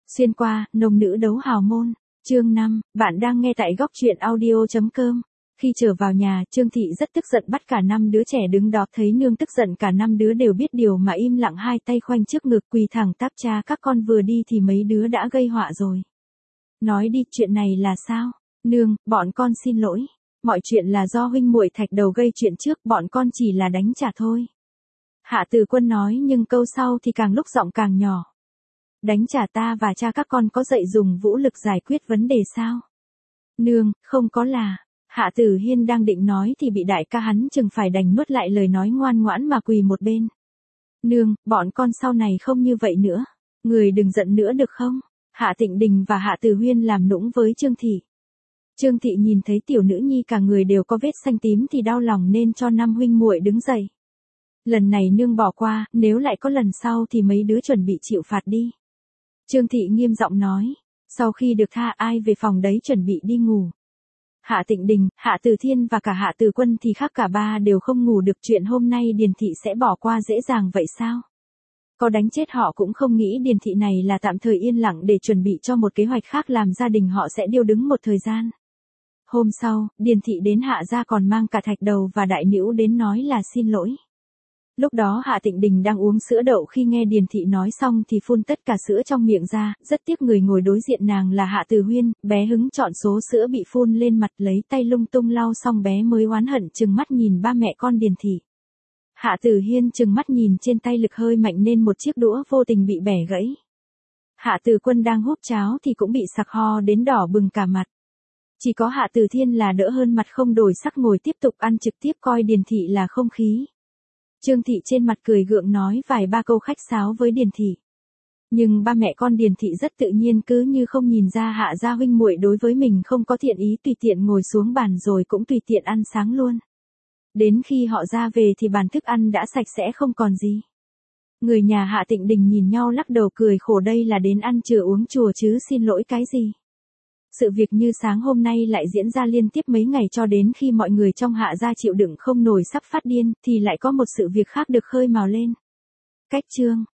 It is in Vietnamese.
Xuyên qua, nông nữ đấu hào môn. Chương 5, bạn đang nghe tại góc truyện audio.com. Khi trở vào nhà, Trương Thị rất tức giận bắt cả 5 đứa trẻ đứng đó, thấy nương tức giận cả 5 đứa đều biết điều mà im lặng, hai tay khoanh trước ngực quỳ thẳng tắp. Cha các con vừa đi thì mấy đứa đã gây họa rồi. Nói đi, chuyện này là sao? Nương, bọn con xin lỗi. Mọi chuyện là do huynh muội Thạch Đầu gây chuyện trước, bọn con chỉ là đánh trả thôi. Hạ Từ Quân nói, nhưng câu sau thì càng lúc giọng càng nhỏ. Đánh trả ta và cha các con có dạy dùng vũ lực giải quyết vấn đề sao? Nương, không có là. Hạ Tử Hiên đang định nói thì bị đại ca hắn chừng phải đành nuốt lại lời nói, ngoan ngoãn mà quỳ một bên. Nương, bọn con sau này không như vậy nữa. Người đừng giận nữa được không? Hạ Tịnh Đình và Hạ Tử Huyên làm nũng với Trương Thị. Trương Thị nhìn thấy tiểu nữ nhi cả người đều có vết xanh tím thì đau lòng nên cho 5 huynh muội đứng dậy. Lần này nương bỏ qua, nếu lại có lần sau thì mấy đứa chuẩn bị chịu phạt đi. Trương Thị nghiêm giọng nói, sau khi được tha ai về phòng đấy chuẩn bị đi ngủ. Hạ Tịnh Đình, Hạ Từ Thiên và cả Hạ Từ Quân thì khác, cả ba đều không ngủ được. Chuyện hôm nay Điền Thị sẽ bỏ qua dễ dàng vậy sao? Có đánh chết họ cũng không nghĩ Điền Thị này là tạm thời yên lặng để chuẩn bị cho một kế hoạch khác, làm gia đình họ sẽ điêu đứng một thời gian. Hôm sau, Điền Thị đến Hạ gia còn mang cả Thạch Đầu và Đại Nữu đến nói là xin lỗi. Lúc đó Hạ Tịnh Đình đang uống sữa đậu, khi nghe Điền Thị nói xong thì phun tất cả sữa trong miệng ra, rất tiếc người ngồi đối diện nàng là Hạ Từ Huyên, bé hứng chọn số sữa bị phun lên mặt, lấy tay lung tung lau xong bé mới oán hận trừng mắt nhìn ba mẹ con Điền Thị. Hạ Từ Hiên trừng mắt nhìn trên tay lực hơi mạnh nên một chiếc đũa vô tình bị bẻ gãy. Hạ Từ Quân đang húp cháo thì cũng bị sặc ho đến đỏ bừng cả mặt. Chỉ có Hạ Từ Thiên là đỡ hơn, mặt không đổi sắc ngồi tiếp tục ăn, trực tiếp coi Điền Thị là không khí. Trương Thị trên mặt cười gượng nói vài ba câu khách sáo với Điền Thị. Nhưng ba mẹ con Điền Thị rất tự nhiên, cứ như không nhìn ra Hạ gia huynh muội đối với mình không có thiện ý, tùy tiện ngồi xuống bàn rồi cũng tùy tiện ăn sáng luôn. Đến khi họ ra về thì bàn thức ăn đã sạch sẽ không còn gì. Người nhà Hạ Tịnh Đình nhìn nhau lắc đầu cười khổ, đây là đến ăn chừa uống chùa chứ xin lỗi cái gì. Sự việc như sáng hôm nay lại diễn ra liên tiếp mấy ngày, cho đến khi mọi người trong Hạ gia chịu đựng không nổi sắp phát điên, thì lại có một sự việc khác được khơi mào lên. Cách chương